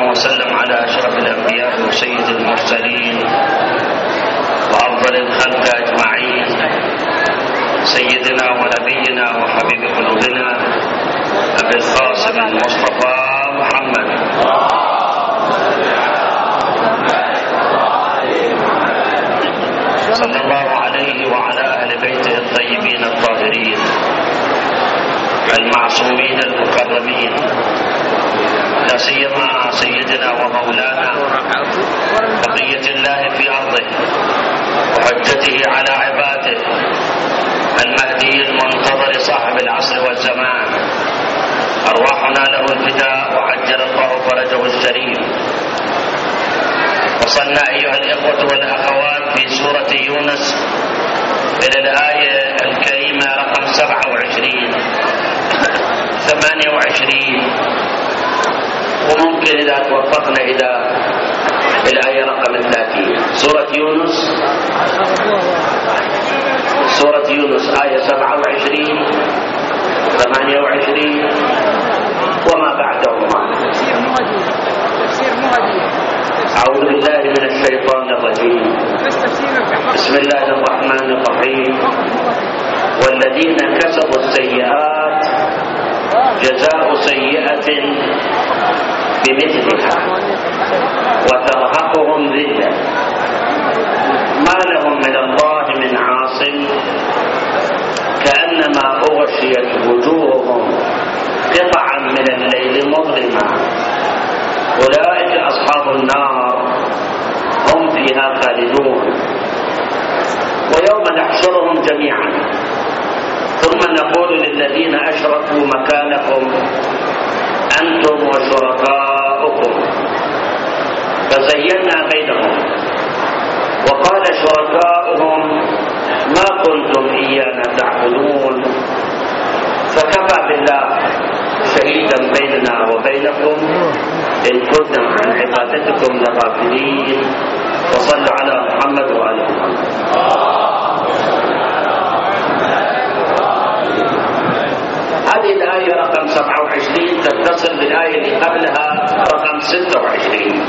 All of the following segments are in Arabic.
وسلم على أشرف الأنبياء وسيد المرسلين وأفضل الخلق أجمعين، سيدنا ونبينا وحبيب قلوبنا أبي القاسم المصطفى محمد صلى الله عليه وعلى أهل بيته الطيبين الطاهرين المعصومين المكرمين، لا سيما سيدنا ومولانا بقية الله في أرضه وحجته على عباده المهدي المنتظر صاحب العصر والزمان، أرواحنا له الفداء وعجل الله فرجه الشريف. وصلنا أيها الإخوة والأخوات في سورة يونس إلى الآية الكريمة رقم 27 28، وممكن إذا توفقنا إلى الآية رقم 30. سورة يونس آية 27 28 وما بعدهما. أعوذ بالله من الشيطان الرجيم. بسم الله الرحمن الرحيم. والذين كسبوا السيئات جزاء سيئة بمثلها وترهقهم ذلة ما لهم من الله من عاصم كأنما أغشيت وجوههم قطعا من الليل مظلما أولئك أصحاب النار هم فيها خالدون. ويوم نحشرهم جميعا ثم نقول للذين أشركوا مكانكم أنتم وشركاؤكم فزينا بينهم وقال شركاؤهم ما كنتم إيانا تعبدون فكفى بالله شهيدا بيننا وبينكم إن كنا عن عبادتكم لغافلين. وصلوا على محمد وآل محمد. هذه الآية رقم 27 تتصل بالآية اللي قبلها رقم 26.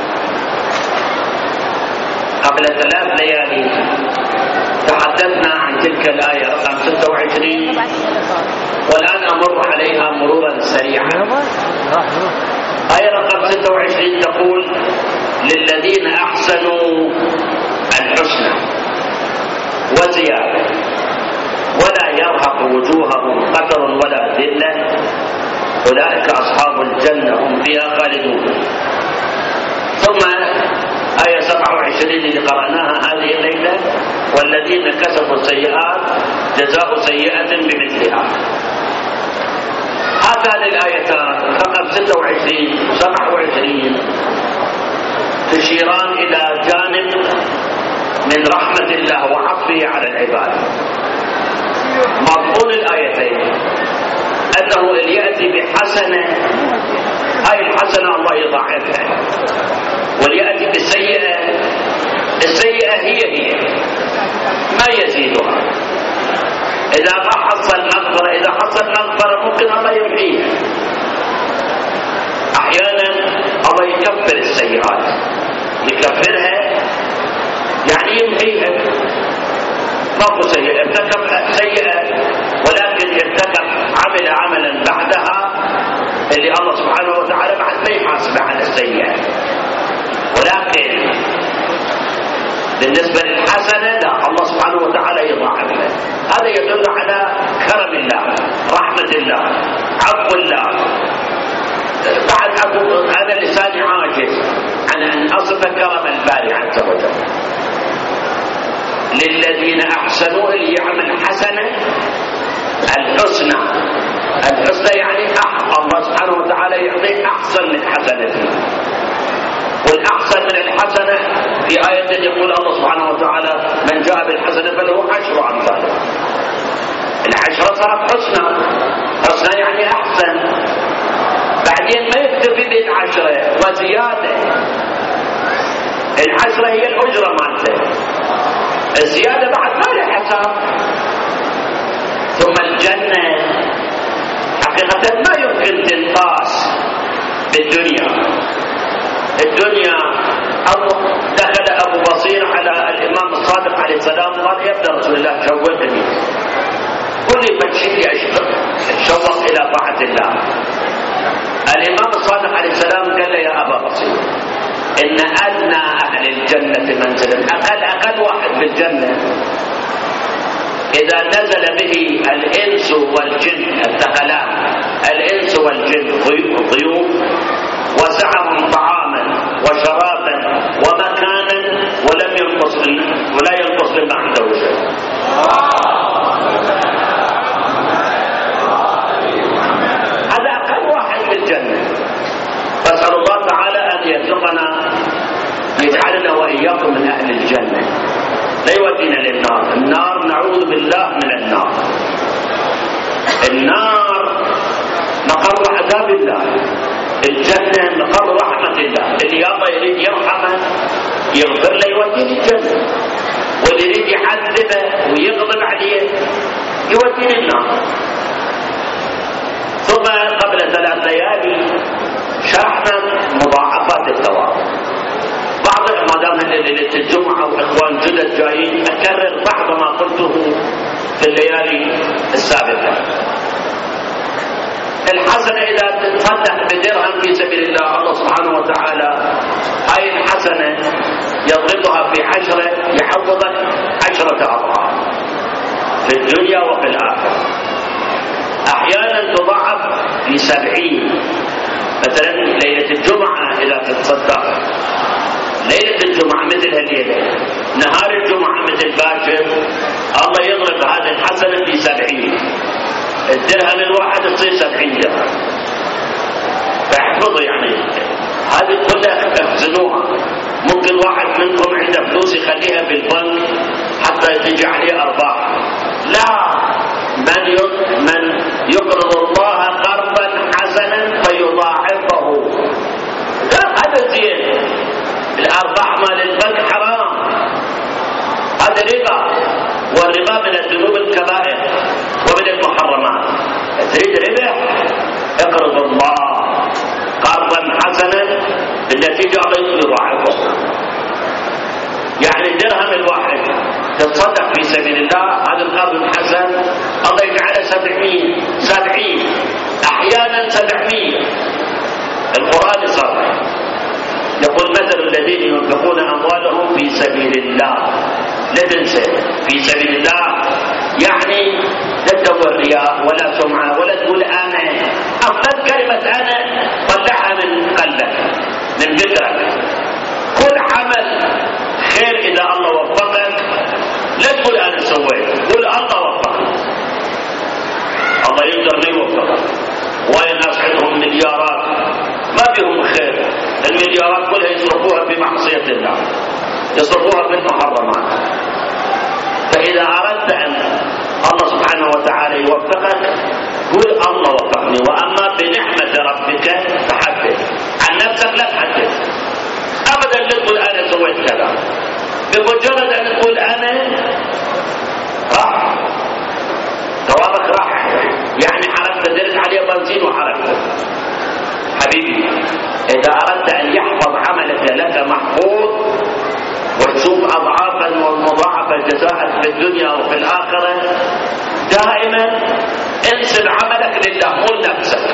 قبل 3 ليالي تحدثنا عن تلك الآية رقم 26 والآن أمر عليها مرورا سريعا. آية رقم 26 تقول للذين أحسنوا الحسنى وزيادة ولا يرهق وجوههم قتر ولا ذلة أولئك أصحاب الجنة هم فيها خالدون. ثم آية 27 اللي قرأناها هذه الليلة والذين كسبوا السيئات جزاء سيئة بمثلها. هاتان الآيتان رقم 26 و 27 تشيران إلى جانب من رحمة الله وعطفه على العباد. مضمون الآيتين أنه اللي يأتي بحسنة هاي الحسنة الله يضاعفها، واليأتي بالسيئة السيئة هي ما يزيدها. إذا ما حصل مغفرة إذا حصل مغفرة ممكن الله يمحيها. أحيانا الله يكفر السيئات، يكفرها يعني يمحيها. ماكو سيئة ارتكب سيئة ولكن ارتكب عملا بعدها اللي الله سبحانه وتعالى بعد ما يحاسب على السيئة. ولكن بالنسبة للحسنة لا، الله سبحانه وتعالى يضاعفها. هذا يدل على كرم الله، رحمة الله، عفو الله. بعد هذا لساني عاجز عن أن أصف كرم الباري عز وجل. للذين أحسنوا اللي يعمل حسنة الحسنى يعني الله سبحانه وتعالى يعطيه أحسن من حسنته. والأحسن من الحسنة في آية يقول الله سبحانه وتعالى من جاء بالحسنة فله 10 أمثالها. 10 صارت حسنى يعني أحسن. بعدين ما يكتفي بال10 وزيادة. 10 هي الأجرة مالته، الزيادة بعد ما له حساب. ثم الجنة حقيقة ما يمكن تنقاس بالدنيا. الدنيا أو دخل أبو بصير على الإمام الصادق عليه السلام قال يا ابن رسول الله شوقني قل لي بتشيلي أتشوق إلى طاعة الله. الإمام الصادق عليه السلام قال له يا أبا بصير إن أدنى أهل الجنة منزلا أقل واحد بالجنة إذا نزل به الإنس والجن الثقلان الإنس والجن ضيوف وسعهم طعاما وشرابا ومكانا ولا ينقص مما عنده شيء. هذا أقل واحد في الجنة. فأسأل الله تعالى أن يرزقنا يجعلنا وإياكم من أهل الجنة لا يودينا للنار. النار نعوذ بالله من النار. النار مقر عذاب الله، الجنة مقر رحمة الله. اللي الله يريد يرحمه يغفر له يوديه الجنة، واللي يريد يعذبه ويغضب عليه يوديه النار. ثم قبل 3 ليالي شرحنا مضاعفات الثواب. ما دام ليلة الجمعة وإخوان جدد جايين أكرر بعض ما قلته في الليالي السابقة. الحسنة إذا تتصدق بدرهم في سبيل الله سبحانه وتعالى هاي الحسنة يضربها في 10 يحفظك 10 أضعاف في الدنيا وفي الآخرة. أحيانا تضاعف في 70. مثلا ليلة الجمعة إذا تتصدق ليلة الجمعة مثل هالليلة، نهار الجمعة مثل باكر، الله يضرب هذه الحسنة في 70. الدرهم الواحد تصير 70 درهم. فاحفظوا يعني هذه كلها اخزنوها. ممكن واحد منكم عنده فلوس يخليها بالبنك حتى تجي عليه أرباح. لا، من يقرض الله قرضا حسنا فيضاعفه. لا، هذا زين. الأرباح مال البنك حرام، هذا ربا، والربا من الذنوب الكبائر ومن المحرمات. تريد ربح اقرض الله قرضا حسنا بالنتيجة الله يضاعفه. يعني الدرهم الواحد تتصدق في سبيل الله هذا القرض الحسن الله يجعله 70 أحيانا 700. القرآن صرح يقول مثل الذين ينفقون أموالهم في سبيل الله. لا تنسى في سبيل الله يعني لا تدور رياء ولا سمعة ولا تقول أنا. أفضل كلمة أنا طلعها من قلبك من فكرك. كل عمل خير إذا الله وفقك لا تقول أنا سويت، قول الله وفقك. الله يقدر ما يوفقك. وين ناس عندهم مليارات ما بهم خير، المليارات كلها يصرفوها في معصية الله، يصرفوها في المحرمات. فإذا أردت أن الله سبحانه وتعالى يوفقك قل الله وفقني. وأما بنعمة ربك فحدث. عن نفسك لا تحدث أبدا. لا تقول أنا سويت كذا. بمجرد أن تقول أنا راح ثوابك راح. يعني حركت درت عليه بنزين وحركته. حبيبي إذا أردت أن يحفظ عملك لك محفوظ وتشوف أضعافا ومضاعفة جزاءك في الدنيا وفي الآخرة دائما انسب عملك لله مو لنفسك.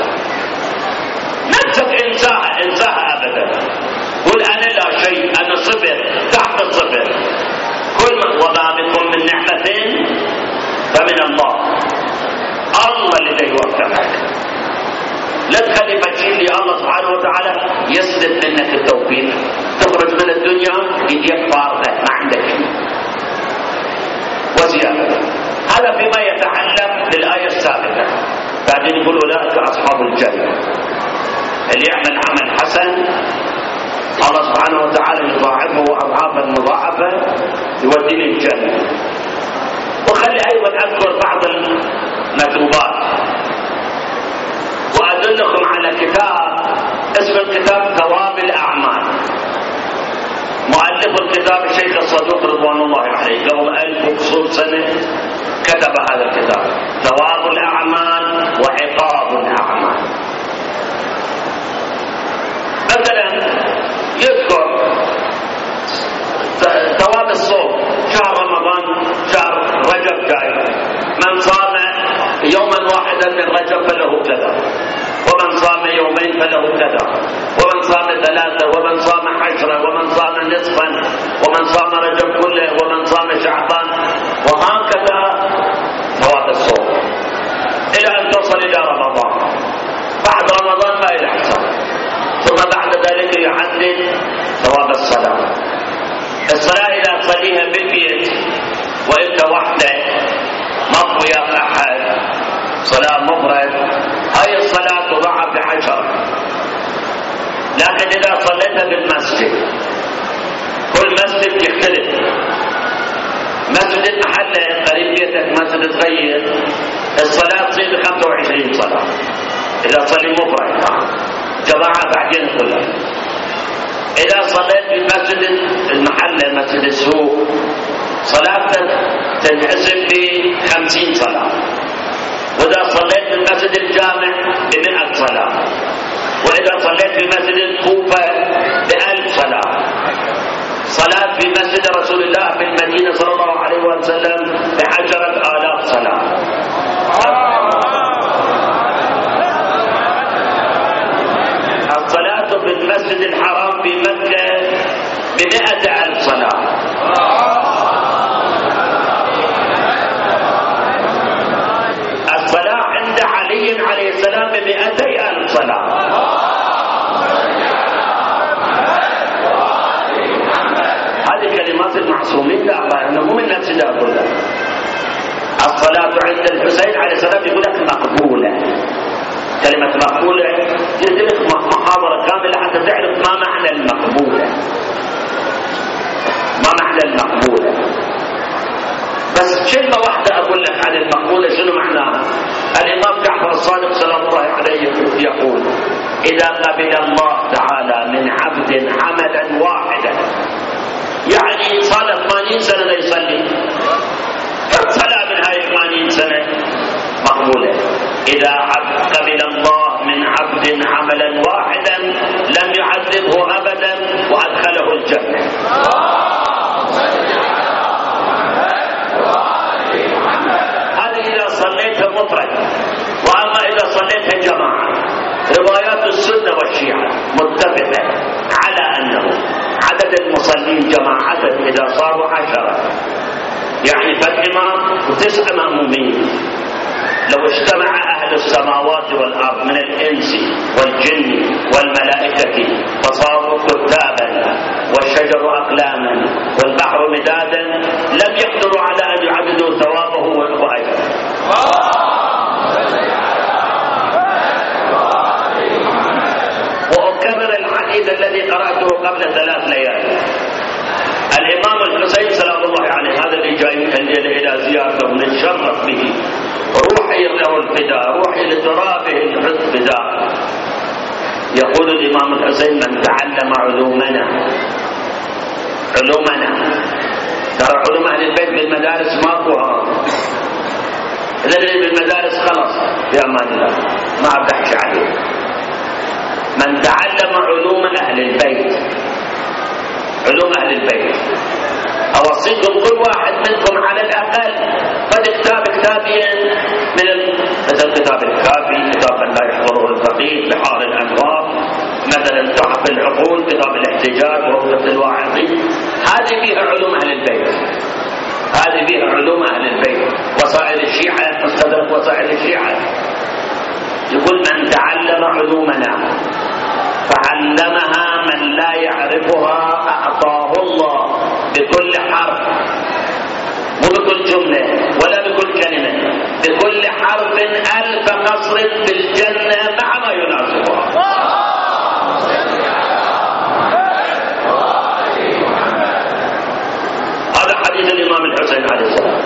نفسك انساها أبدا. قل أنا لا شيء، أنا صفر تحت الصفر. كل وما بكم من نعمة فمن الله. الله اللي يوفقك. لا تخلي فتشيل لي الله سبحانه وتعالى يسلب منك التوفيق. تخرج من الدنيا يديك فارغة ما عندك شيء وزيادة. هذا فيما يتعلق بالآية السابقة. بعدين يقول أولئك أصحاب الجنة. اللي يعمل عمل حسن الله سبحانه وتعالى يضاعفه أضعافا مضاعفة يوديه الجنة. وخلي أيضا أذكر بعض المكتوبات وأدلكم على كتاب اسم الكتاب ثواب الأعمال. مؤلف الكتاب الشيخ الصدوق رضوان الله عليه قبل 1000 سنة كتب هذا الكتاب ثواب الأعمال وعقاب الأعمال. مثلا يذكر ثواب الصوم. شهر رمضان شهر رجب جاي، من صام يوما واحدا من رجب فله كذا، ومن صام يومين فله كذا، ومن صام 3، ومن صام 10، ومن صام نصفا، ومن صام رجب كله، ومن صام شعبان، وهكذا ثواب الصوم إلى أن تصل إلى رمضان. بعد رمضان ما إلى حساب، ثم بعد ذلك يحدد ثواب الصلاة. الصلاة إذا تصليها بالبيت وإنت وحدك ما وياك أحد، صلاة مفرد، هاي الصلاة تضاعف ب10. لكن إذا صليتها بالمسجد، كل مسجد يختلف. مسجد محله قريب بيتك مسجد صغير، الصلاة تصير 25 صلاة إذا صلي مفرد، جماعة بعدين كلها. إذا صليت في مسجد المحل مسجد السوق، صلاتك تنحسب ب50 صلاة، وإذا صليت في المسجد الجامع ب100 صلاة، وإذا صليت في مسجد الكوفة ب1000 صلاة. صلاة في مسجد رسول الله في المدينة صلى الله عليه وسلم ب10,000 صلاة. الصلاة في المسجد الحرام في مكة ب100,000 صلاة. الصلاة عند علي عليه السلام ب200,000 صلاة. هذه كلمات المعصومين، لا أنا مو من نفسي لا أقولها. الصلاة عند الحسين عليه السلام يقول لك مقبولة. كلمة مقبولة يدرك محاضرة كاملة حتى تعرف ما معنى المقبولة، ما معنى المقبولة. بس كلمة واحدة أقول لك عن المقبولة شنو معناها. الإمام جعفر الصادق سلام الله عليه يقول: إذا قبل الله تعالى من عبد عملا واحدا، يعني صار 80 سنة لا يصلي، صلاة من هاي 80 سنة مقبولة. إذا قبل الله من عبد عملا واحدا لم يعذبه أبدا وأدخله الجنة. هذه إذا صليتها مفرد. وأما إذا صليتها جماعة، روايات السنة والشيعة متفقة على أنه عدد المصلين جماعة إذا صاروا 10، يعني فالإمام و9 مأمومين، لو اجتمع أهل السماوات والأرض من الإنس والجن والملائكة فصاروا كتابا والشجر أقلاما والبحر مدادا لم يقدروا على أن يعددوا ثوابه وأجره. وأكرر الحديث الذي قرأته قبل 3 ليال. الإمام الحسين سلام الله عليه، هذا اللي جاي إلى زيارته نتشرف به، روحي له الفداء، روحي لترابه الفداء. يقول الإمام الحسين: من تعلم علومنا، ترى علوم أهل البيت بالمدارس ماكوها، الذي بالمدارس خلص يا أمان الله ما بحكي عليه. من تعلم علوم أهل البيت، علوم أهل البيت، أوصيكم كل واحد منكم على الأقل قد كتابين من مثل كتاب الكافي، كتاب لا يحضره الفقيه، بحار الأنوار، مثلا تحف العقول، كتاب الاحتجاج، روضة الواعظين. هذه فيها علوم أهل البيت، هذه فيها علوم أهل البيت. وسائل الشيعة، مستدرك وسائل الشيعة، يقول: من تعلم علومنا فعلمها من لا يعرفها أعطاه الله بكل حرف، مو بكل جملة ولا بكل كلمة، بكل حرف 1000 قصر في الجنة مع ما يناسبها. هذا حديث الإمام الحسين عليه السلام.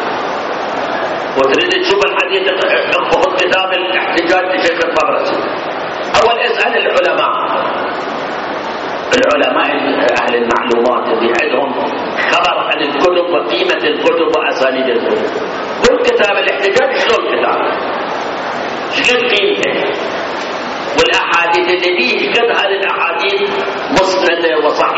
وتريد تشوف الحديث، خذ كتاب الاحتجاج لشيخ الطبرسي. أول اسأل العلماء أهل المعلومات اللي عندهم خبر عن الكتب وقيمة الكتب وأسانيد الكتب. قل كتاب الاحتجاج شلون كتاب، شلون قيمته، والأحاديث اللي فيه قد هذه الأحاديث مسندة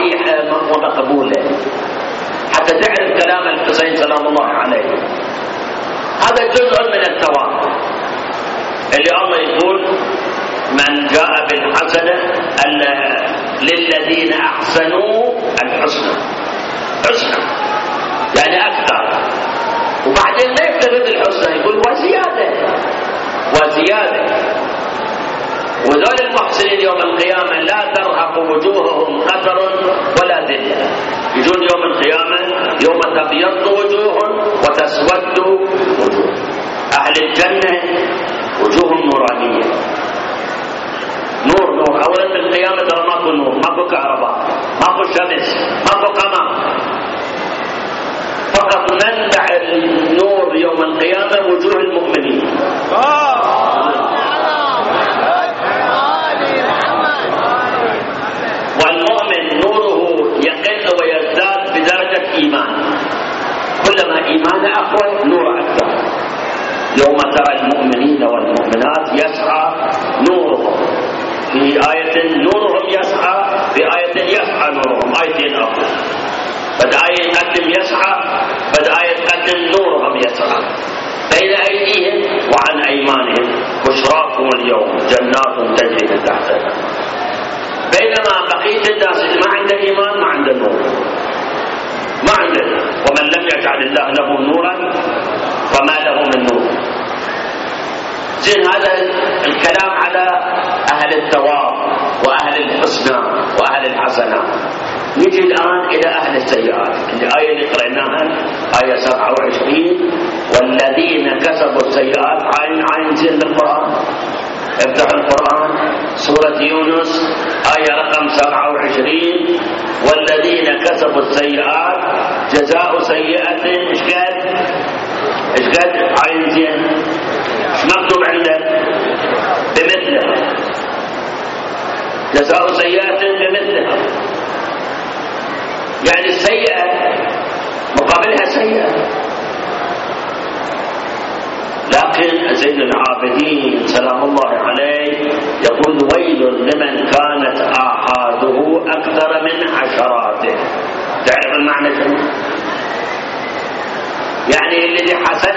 صحيحة ومقبولة، حتى تعرف كلام الحسين سلام الله عليه. هذا جزء من الثواب اللي الله يقول من جاء بالحسنة للذين أحسنوا الحسنى، حسنى يعني أكثر. وبعدين لا يكتفي الحسنى، يقول وزيادة وزيادة. وذول المحسنين يوم القيامة لا ترهق وجوههم قتر ولا ذلة، يجون يوم القيامة يوم تبيض وجوه وتسود وجوه. أهل الجنة وجوههم نورانية، نور نور. أولا في القيامة ترى ماكو نور، ماكو كهرباء، ماكو شمس، ماكو قمر، فقط منبع النور يوم القيامة وجوه المؤمنين. والمؤمن نوره يقل ويزداد بدرجة إيمان، كلما إيمان أقوى نور أكثر. يوم ترى المؤمنين والمؤمنات يسعى نورهم، في آية نورهم يسعى، في آية يسعى نورهم، آيتين أخرى. بدأ يقدم يسعى، بدأ يقدم نورهم يسعى بين أيديهم وعن أيمانهم، بشراكم اليوم جنات تجري من تحتها. بينما بقية الناس اللي ما عنده إيمان ما عنده نور، ما عنده. ومن لم يجعل الله له نورا فما له من نور. زين، هذا الكلام على أهل الثواب وأهل الحسنى وأهل الحسنات. نجي الآن إلى أهل السيئات. الآية اللي قرأناها آية 27، والذين كسبوا السيئات. عين زين بالقرآن، افتح القرآن سورة يونس آية رقم 27، والذين كسبوا السيئات جزاء سيئة ايش قد عين زين ايش مكتوب عندك؟ بمثلها. جزاء سيئة بمثلها، يعني السيئة مقابلها سيئة. لكن زين العابدين سلام الله عليه يقول ويل لمن كانت آحاده أكثر من عشراته. تعرف المعنى شنو؟ يعني الذي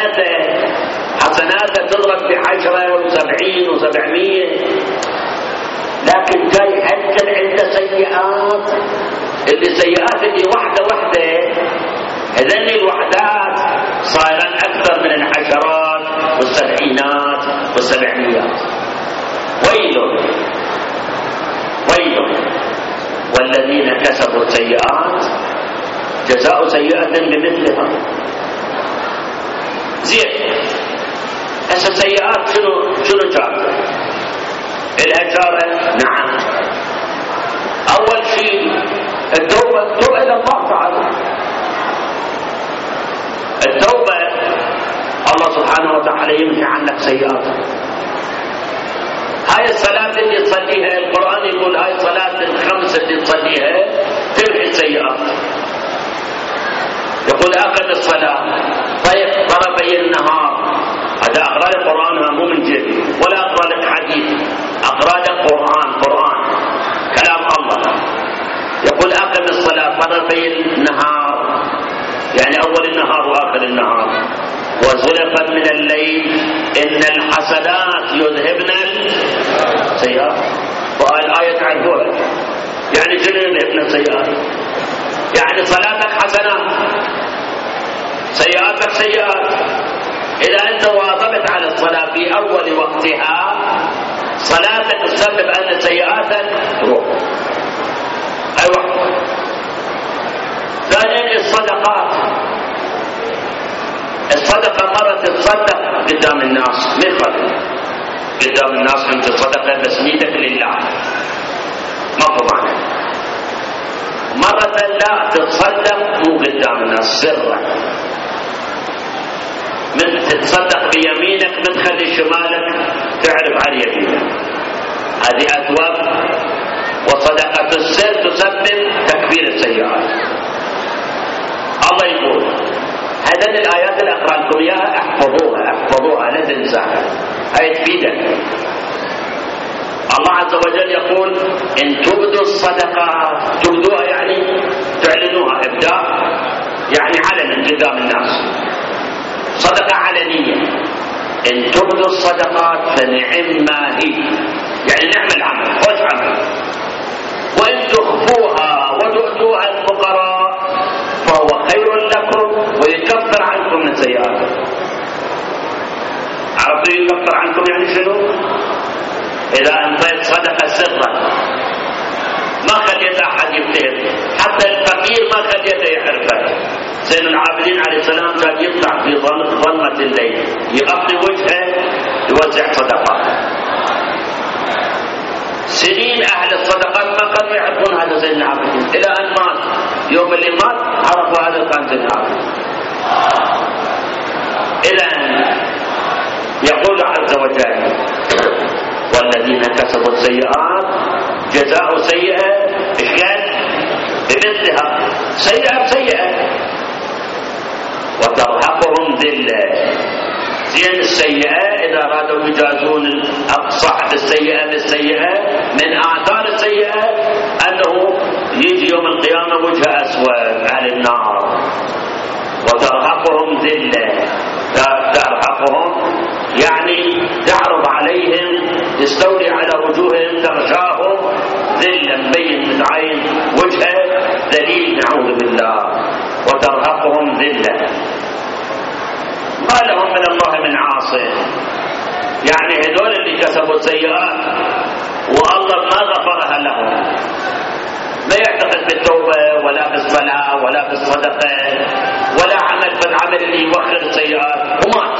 حسناته تضرب ب10 و70 و700، لكن جاي حتى عنده سيئات. اللي سيئات اللي واحدة هذني الوحدات صايرا أكثر من العشرات والسبعينات والسبعميات. ويل والذين كسبوا السيئات جزاء سيئة بمثلها. زين، هسه السيئات شنو جاءت؟ الهجارة. نعم، أول شيء التوبة إلى الله تعالى. التوبة الله سبحانه وتعالى يمحي عنك سيئاتك. هاي الصلاة اللي تصليها القرآن يقول هاي الصلاة الخمسة اللي تصليها تمحي السيئات. يقول أقم الصلاة طيب طرفي النهار. هذا أقرأ لك قرآن، مو من جيبي ولا أقرأ لك حديث، أقرأ لك قرآن كلام الله. يقول أقم الصلاة طرفي النهار، يعني أول النهار وآخر النهار، وزلفا من الليل إن الحسنات يذهبن السيئات. والآية تعرفوها، يعني شنو يذهبن السيئات؟ يعني صلاتك حسنات، سيئاتك سيئات. إذا أنت واظبت على الصلاة في أول وقتها صلاتك تسبب أن سيئاتك تروح. أيوة. ثانيا الصدقة مرة تتصدق قدام الناس، مثل قدام الناس أنت تصدق بس نيتك لله، ما معنى. مرة لا تتصدق مو قدام الناس، سرا، من تتصدق بيمينك من تخلي شمالك تعرف على يمينك. هذه أثواب. وصدقة السر تسبب تكفير السيئات. الله يقول هذه الآيات اللي أقرأ لكم إياها احفظوها لا تنساها، هاي تفيدك. الله عز وجل يقول إن تبدوا الصدقات، تبدوها يعني يعني علنا قدام الناس، صدقة علنية. إن تبدوا الصدقات فنعم ما هي، يعني نعم العمل، خوش عمل. وإن تخفوها وتؤتوها الفقراء فهو خير لكم ويكفر عنكم من سيئاتكم. عرفتوا يكفر عنكم يعني شنو؟ إذا أنفقت صدقة سرا ما خليت أحد يفتهم، حتى الفقير ما خليته يعرفه. سيدنا العابدين عليه السلام كان يطلع في ظلمة الليل يغطي وجهه يوزع صدقات. سنين أهل الصدقات ما كانوا يعرفون هذا سيدنا العابدين، إلى أن مات. يوم اللي مات عرفوا هذا كان سيدنا العابدين. إلى أن يقول عز وجل: والذين كسبوا السيئات جزاء سيئة إيش قال؟ بمثلها، سيئة بسيئة، وترهقهم ذلة. زين السيئة إذا أرادوا يجازون صاحب السيئة بالسيئة، من آثار السيئة أنه يجي يوم القيامة وجه أسود أهل النار. وترهقهم ذلة، ترهقهم يعني تعرض عليهم، تستولي على وجوههم، تغشاهم ذلة، مبين من عين وجهه ذليل نعوذ بالله. وترهقهم ذلة ما لهم من الله من عاصم. يعني هذول اللي كسبوا السيئات والله ما غفرها لهم، ما يعتقد بالتوبة ولا بالصلاة ولا بالصدقة ولا عمل بالعمل اللي يوخر السيئات، ومات.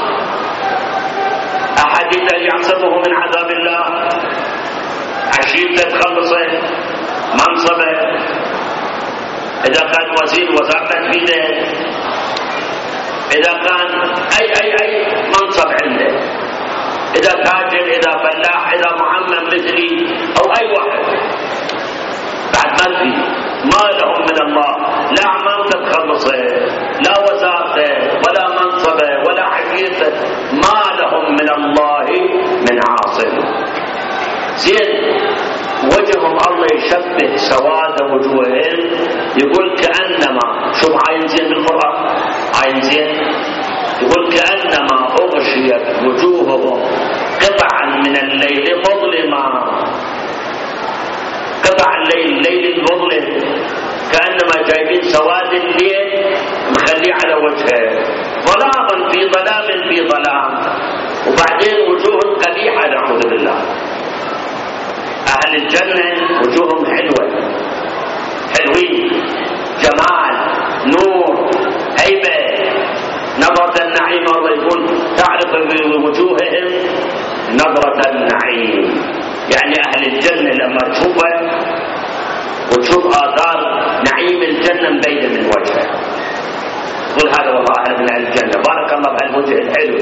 أحد يعصمه من عذاب الله، عشيرته تخلصه، منصبه، إذا كان وزير وزارة تفيده، إذا كان أي منصب عنده، إذا تاجر، إذا فلاح، إذا معمم مثلي أو أي واحد، بعد ما لهم من الله لا أعمال تتخلصه، لا وزارته ولا منصبه ولا عشيرته، ما لهم من الله من عاصم. زين وجههم الله يشبه سواد وجوههم، يقول كأنما، شوف عين زين بالقرآن، عين زين يقول كأنما أغشيت وجوههم قطعا من الليل مظلما. قطع الليل المظلم، كأنما جايبين سواد الليل مخليه على وجهه، ظلام في ظلام في ظلام، وبعدين وجوه قبيحة نعوذ بالله. أهل الجنة وجوههم حلوة، حلوين، جمال، نور، هيبة، نظرة النعيم. الله يقول تعرف بوجوههم نظرة النعيم، يعني أهل الجنة لما تشوفه وتشوف آثار نعيم الجنة مبينة من وجهه، تقول هذا والله أهل من أهل الجنة، بارك الله بهالوجه الحلو،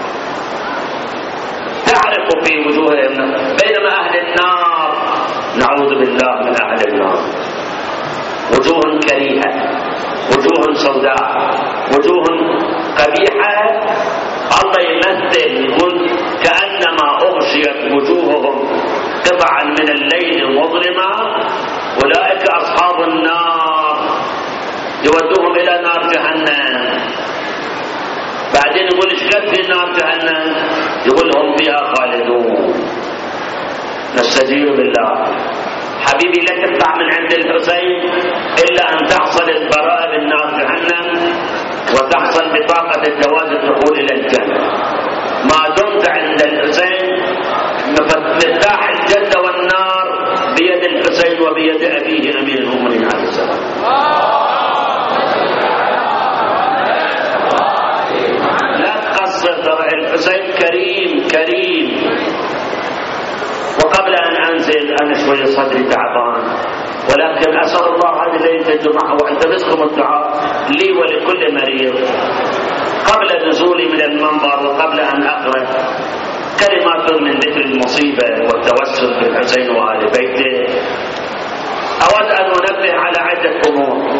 تعرف في وجوههم. بينما أهل النار نعوذ بالله من أهل النار وجوه كريهة، وجوه سوداء، وجوه قبيحة. الله يمثل يقول كأنما أغشيت وجوههم قطعا من الليل مظلما، أولئك أصحاب النار، يودوهم إلى نار جهنم. بعدين يقول ايش قد في نار جهنم؟ يقول هم فيها خالدون. نستجير بالله. حبيبي لا تطلع من عند الحسين إلا أن تحصل البراءة من نار جهنم وتحصل بطاقة الجواز الدخول إلى الجنة. ما دمت عند الحسين مفتاح الجنة والنار بيد الحسين وبيد أبيه أمير المؤمنين عليه السلام. لا تقصر، ترى الحسين كريم. وقبل أن أنزل أنا شوية صدري تعبان، ولكن أسأل الله هذه ليلة الجمعة وأنت باسكم الدعاء لي ولكل مريض قبل نزولي من المنبر وقبل أن أقرأ كلمات من ذكر المصيبة والتوسل بالحسين وآل بيته. أود أن أنبه على عدة أمور.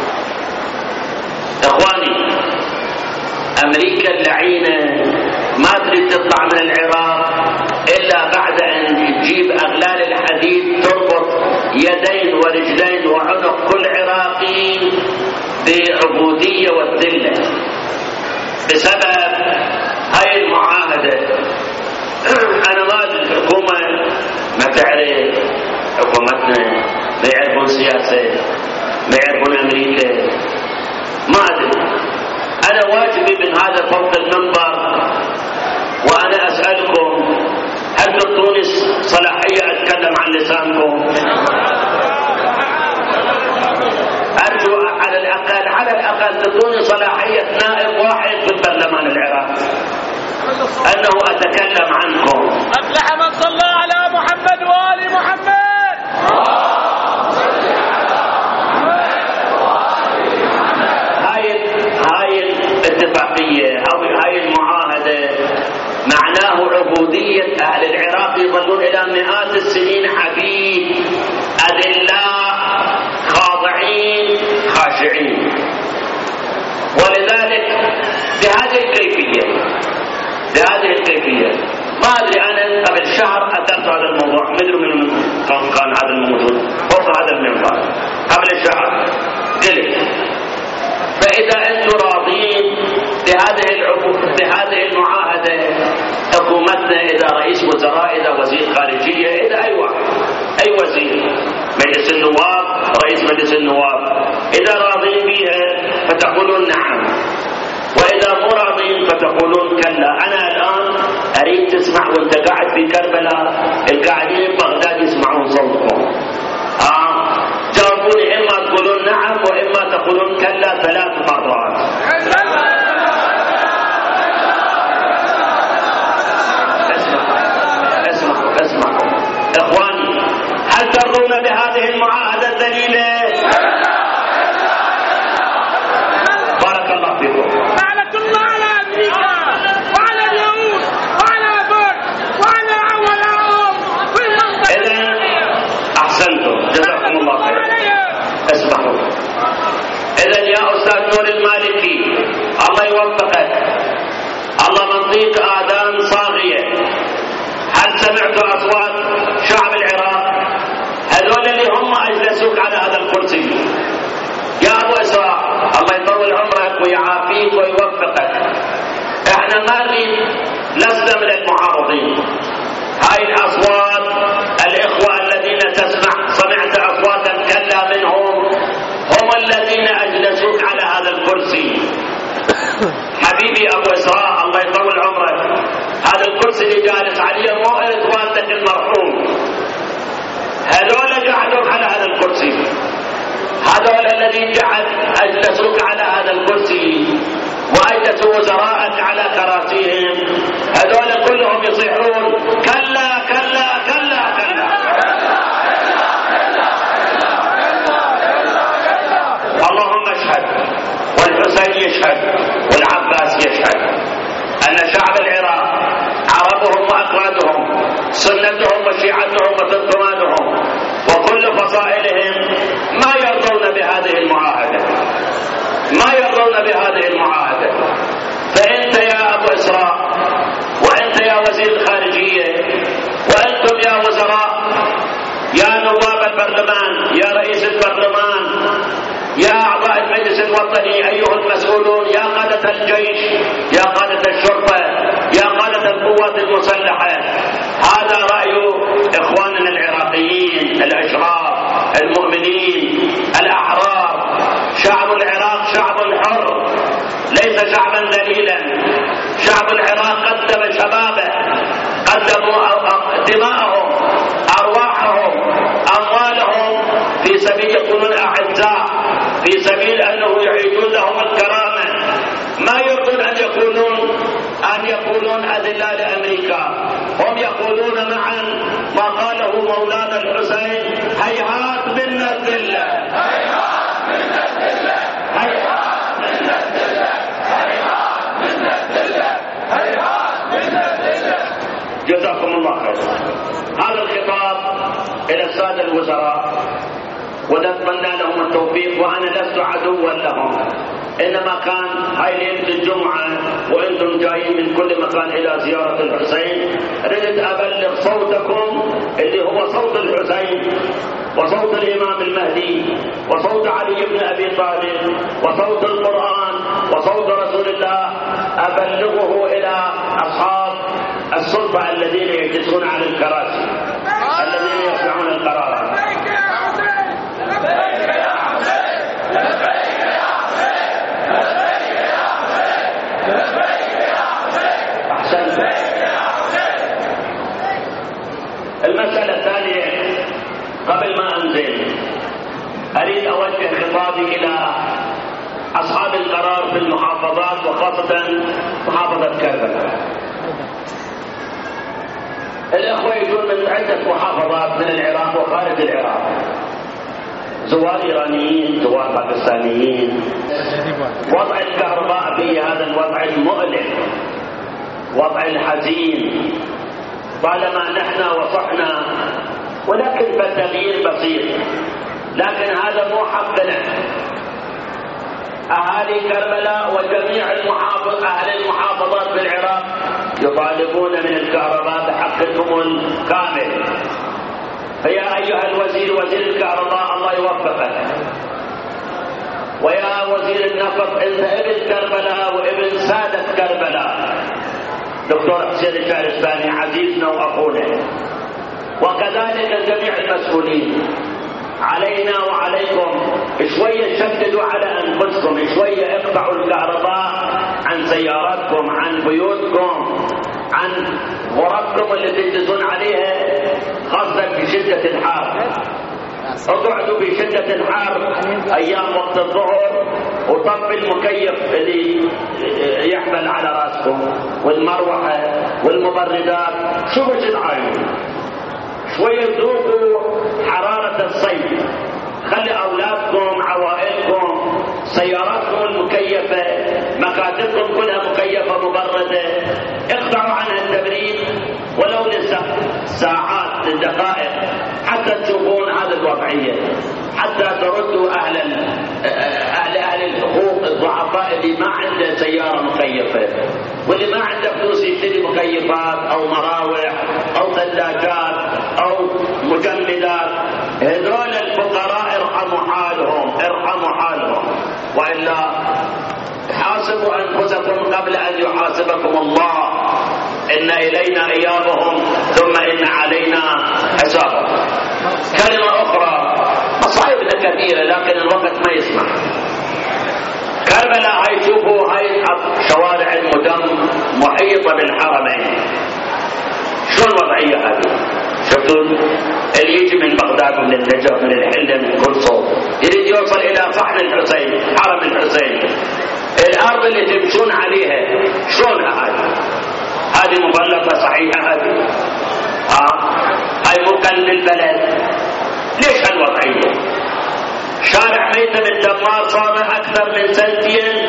إخواني، أمريكا اللعينة ما تريد تطلع من العراق إلا بعد أن تجيب أغلال الحديد تربط يدين ورجلين وعنق كل عراقي بالعبودية والذلة بسبب هاي المعاهدة. أنا ما أدري الحكومة ما تعرف، حكومتنا ما يعرفون سياسة، ما يعرفون أمريكا، ما أدري. أنا واجبي من هذا فوق المنبر وأنا أسألكم، هل تعطوني صلاحية أتكلم عن لسانكم؟ أرجو على الأقل تعطوني صلاحية نائب واحد في البرلمان العراقي أنه أتكلم عنكم. أفلح من صلى على محمد وآل محمد. هاي الاتفاقية أو هاي المعاهدة معناه عبودية أهل العراق يظلون إلى مئات السنين عبيد أذلاء خاضعين خاشعين. ولذلك بهذه الكيفية ما أدري، أنا قبل شهر أتت هذا الموضوع، مدري من كان هذا الموضوع فوق هذا المنبر قبل شهر، قلت فإذا أنتم راضين بهذه المعاهدة، حكومتنا إذا رئيس وزراء، إذا وزير خارجية، إذا أي واحد، أي وزير، مجلس النواب، رئيس مجلس النواب، إذا راضين بها فتقولون نعم، وإذا مو راضين فتقولون كلا. أنا الآن أريد تسمع وأنت قاعد في كربلاء، القاعدين ببغداد يسمعون صوتكم. جاوبوني، إما تقولون نعم وإما تقولون كلا 3 مرات. اسمعوا إخواني، هل ترضون بهذه المعاهدة الذليلة؟ بارك الله فيكم. لعنة الله على أمريكا وعلى اليهود وعلى بوش وعلى عولاهم في المنطقة. إذن أحسنتم، جزاكم الله خير. اسمعوا، إذن يا أستاذ نور المالكي، الله يوفقك، الله منطيق آذان صاغية. هل سمعت أصوات شعب العراق؟ هذول اللي هم أجلسوك على هذا الكرسي يا أبو إسراء، الله يطول عمرك ويعافيك ويوفقك. احنا ما نريد، لسنا من المعارضين. هاي الأصوات، الإخوة الذين سمعت أصواتا كلا منهم، هم الذين أجلسوك على هذا الكرسي. حبيبي أبو إسراء، الله يطول عمرك، هذا الكرسي اللي جالس عليه مو والدك المرحوم، هذول قعدوك على هذا الكرسي، هذول الذين أجلسوك على هذا الكرسي وأجلسوا وزراءك على كراسيهم، هذول كلهم يصيحون كلا كلا كلا كلا. اللهم اشهد، والحسين يشهد، والعباس يشهد أن شعب العراق، عربهم وأكرادهم، سنتهم وشيعتهم وتنظمانهم وكل فصائلهم ما يرضون بهذه المعاهدة، ما يرضون بهذه المعاهدة. فأنت يا أبو إسراء، وأنت يا وزير الخارجية، وأنتم يا وزراء، يا نواب البرلمان، يا رئيس البرلمان، يا أعضاء المجلس الوطني، أيها المسؤولون، يا قادة الجيش، يا قادة الشرطة، يا قادة القوات المسلحة، هذا رأي إخواننا العراقيين الأشراف المؤمنين الأحرار. شعب العراق شعب حر، ليس شعبا ذليلا. شعب العراق قدم شبابه، قدموا دماءهم، أرواحهم، أموالهم في سبيل يكونون أعزاء، في سبيل أنه يعيدون لهم الكرامة. ما يريدون أن يكونون أذلاء لأمريكا. هم يقولون معا ما قاله مولانا الحسين: هيهات منا الذلة، هيهات منا الذلة، هيهات منا الذلة، هيهات منا الذلة، هيهات منا الذلة. جزاكم الله خير. هذا الخطاب إلى السادة الوزراء، ونتمنى لهم التوفيق، وأنا لست عدوا لهم، إنما كان هاي ليلة الجمعة وأنتم جايين من كل مكان إلى زيارة الحسين، ردت أبلغ صوتكم اللي هو صوت الحسين وصوت الإمام المهدي وصوت علي بن أبي طالب وصوت القرآن وصوت رسول الله أبلغه إلى أصحاب السلطة الذين يجلسون على الكراسي الذين يصنعون القرارات. أحسنت. المسألة الثانية قبل ما أنزل أريد أوجه خطابي إلى أصحاب القرار في المحافظات وخاصة محافظة كربلاء. الأخوة يجون من عدة محافظات من العراق وخارج العراق، زوار إيرانيين، زوار باكستانيين. وضع الكهرباء في هذا الوضع المؤلم، وضع الحزين، طالما نحن وصحنا، ولكن فالتغيير بسيط، لكن هذا مو حقنا. أهالي كربلاء وجميع أهل المحافظات في العراق يطالبون من الكهرباء بحقكم الكامل. فيا أيها الوزير، وزير الكهرباء، الله يوفقك. ويا وزير النفط، أنت ابن كربلاء وابن سادة كربلاء، دكتور حسين الشهرستاني عزيزنا وأخونا، وكذلك جميع المسؤولين. علينا وعليكم شوية شددوا على أنفسكم، شوية اقطعوا الكهرباء عن سياراتكم، عن بيوتكم، عن غرفكم اللي تجلسون عليها، خاصة في شدة الحار. اقعدوا في شدة الحار أيام وقت الظهر، وطفي المكيف اللي يحمل على راسكم والمروحة والمبردات. شو بش تعاينوا؟ شوية ذوقوا حرارة الصيف. خلي أولادكم، عوائلكم، سياراتكم المكيفة، مكاتبكم كلها مكيفة مبردة، اقطعوا عنها التبريد ولو لساعات، لدقائق، حتى تشوفون هذه الوضعية، حتى تردوا أهل الحقوق الضعفاء اللي ما عنده سيارة مكيفة، واللي ما عنده فلوس يشتري مكيفات أو مراوح أو ثلاجات أو مجمدات. هذول الفقراء ارحموا حالهم، ارحموا حالهم، وإلا حاسبوا أنفسكم قبل أن يحاسبكم الله. إن إلينا إيابهم ثم إن علينا حسابهم. كلمة أخرى، مصايبنا كثيرة لكن الوقت ما يسمح. كربلاء هاي شوفوا، هاي شوارع المدن محيطة بالحرمين، شو الوضعية هذه؟ شفتوا اللي يجي من بغداد ومن النجف من الحلة من كل صوب يريد يوصل إلى صحن الحسين، حرم الحسين، الأرض اللي تمشون عليها شلونها هذه مغلقة صحيحة هذه؟ هاي مكان للبلد. ليش هالوضعية؟ شارع ميتم الدمار صار أكثر من سنتين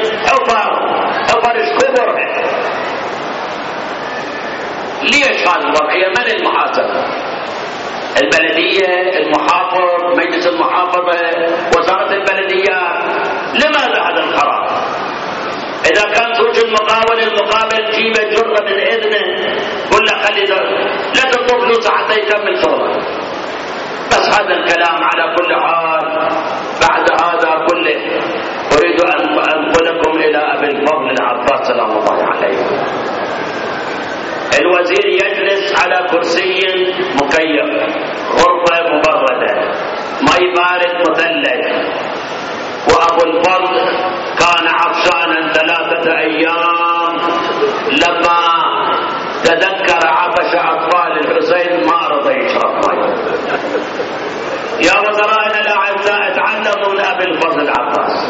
حفر كبرها. ليش هذه الوضعية؟ من المحاسبة؟ البلدية، المحافظ، مجلس المحافظة، وزارة البلديات. لماذا هذا القرار؟ إذا كان زوج المقابل جيبه جرة من إذنه، قل له خلي لا تطلب فلوس حتى يكمل شغله. بس هذا الكلام على كل حال. بعد هذا كله أريد أن أنقلكم إلى أبي الفضل العباس سلام الله عليه. الوزير يجلس على كرسي مكيف، غرفة مبردة، ماء بارد مثلج. وأبو الفضل كان عطشانا 3 أيام، لما تذكر عطش أطفال الحسين ما رضى يشرب ماء. يا وزرائنا الأعزاء، تعلموا من أبي الفضل العباس.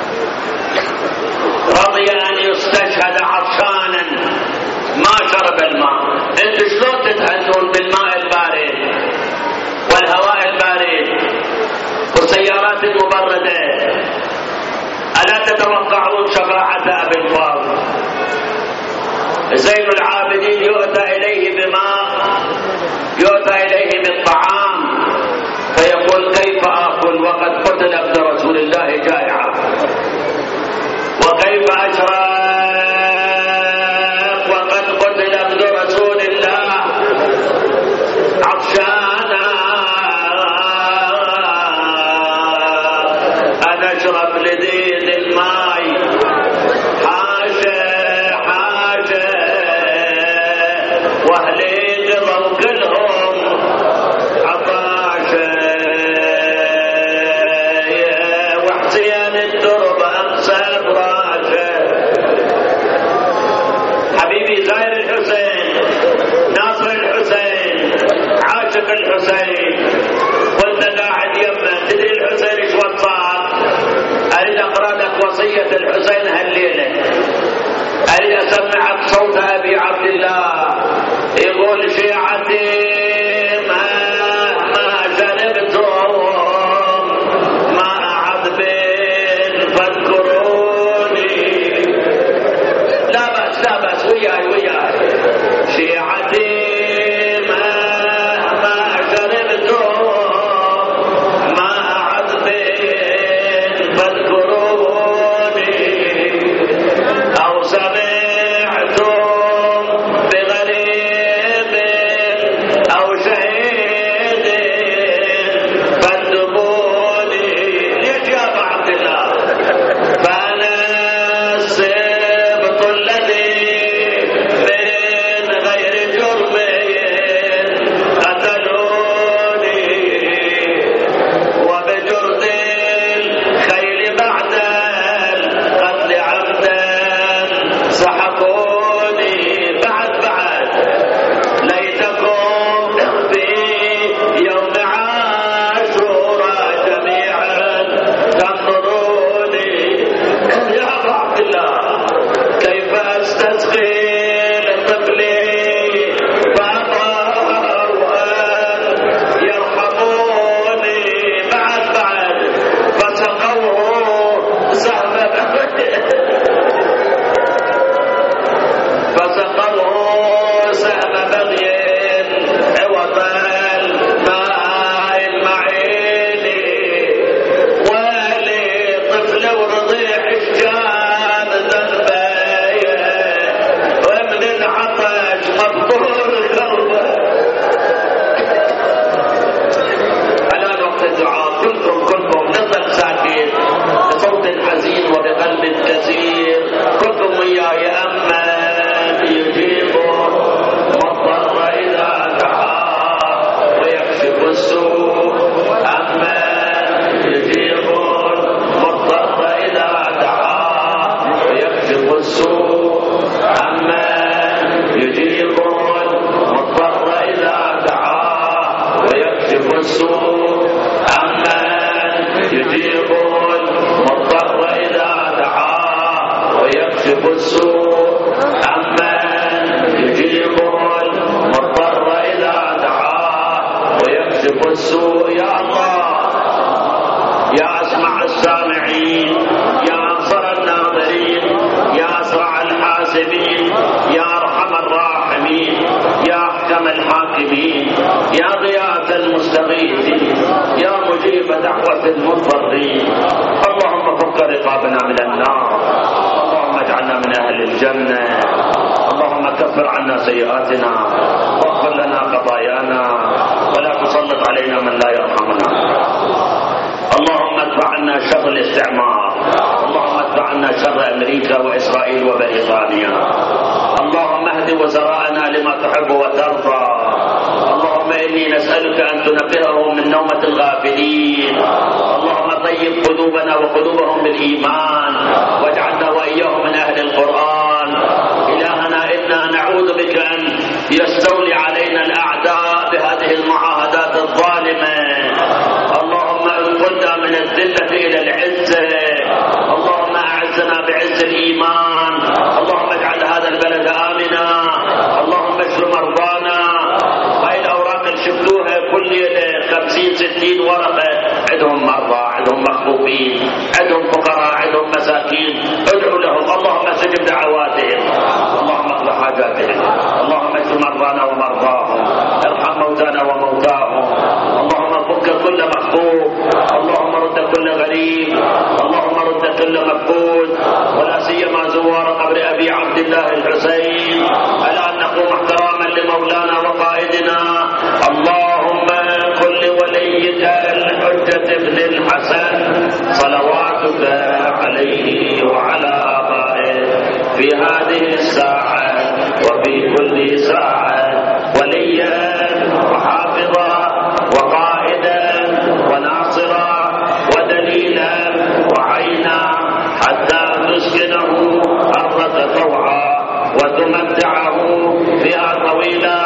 رضي أن يستشهد عطشانا ما شرب الماء. انتوا شلون تتهنون بالماء البارد والهواء البارد والسيارات المبردة؟ ألا تتوقعون شفاعة أبي الفضل؟ زين العابدين يؤتى إليه بماء، يؤتى إليه بالطعام، فيقول كيف آكل وقد قتل ابن رسول الله جائعا، وكيف أشرب وقد قتل ابن رسول الله عطشانا. اشرب لذيذ الماي حاجة حاجة واهلي قضوا كلهم عطاشة وحسين الدرب امسى براشة حبيبي زاير الحسين ناصر الحسين عاشق الحسين وانت قاعد يمه تدري الحسين ايش وصاك؟ اريد اقرا لك وصيه الحسين هالليله، اريد اسمعك صوت ابي عبد الله يقول شيعتي مهما شربتم ما عذب فاذكروني. لا بأس وياي شيعتي اللهم فك رقابنا من النار، اللهم اجعلنا من اهل الجنه، اللهم كفر عنا سيئاتنا واغفر لنا خطايانا ولا تسلط علينا من لا يرحمنا. اللهم ادفع عنا شر الاستعمار، اللهم ادفع عنا شر امريكا واسرائيل وبريطانيا. اللهم اهد وزراءنا لما تحب وترضى. اللهم اني نسالك ان تنقذهم من نومه الغافلين. اللهم طيب قلوبنا وقلوبهم بالايمان واجعلنا واياهم من اهل القران. الهنا انا نعوذ بك ان يستولي علينا الاعداء بهذه المعاهدات الظالمه. اللهم انقلنا من الذله الى العزه. اللهم اعزنا بعز الايمان. اللهم اجعل هذا البلد امنا. اللهم اشف مرضانا. هاي الاوراق اللي شفتوها كل ليله 50-60 ورقه، عندهم مرضى، عندهم مخطوبين، عندهم فقراء، عندهم مساكين، ادعوا لهم. اللهم استجب دعواتهم، اللهم اقض حاجاتهم، اللهم اشف مرضانا ومرضاهم، ارحم موتانا وموتاهم. اللهم فك كل مخطوب، اللهم رد كل غريب، اللهم رد كل مفقود، ولا سيما زوار قبر ابي عبد الله الحسين. الا ان نقوم احتراما لمولانا وقائدنا. اللهم كن لوليك الحجة ابن الحسن صلواتك ونسألك عليه وعلى آبائه في هذه الساعة وفي كل ساعة وليا وحافظا وقائدا وناصرا ودليلا وعينا حتى تسكنه أرضك طوعا وتمتعه فيها طويلا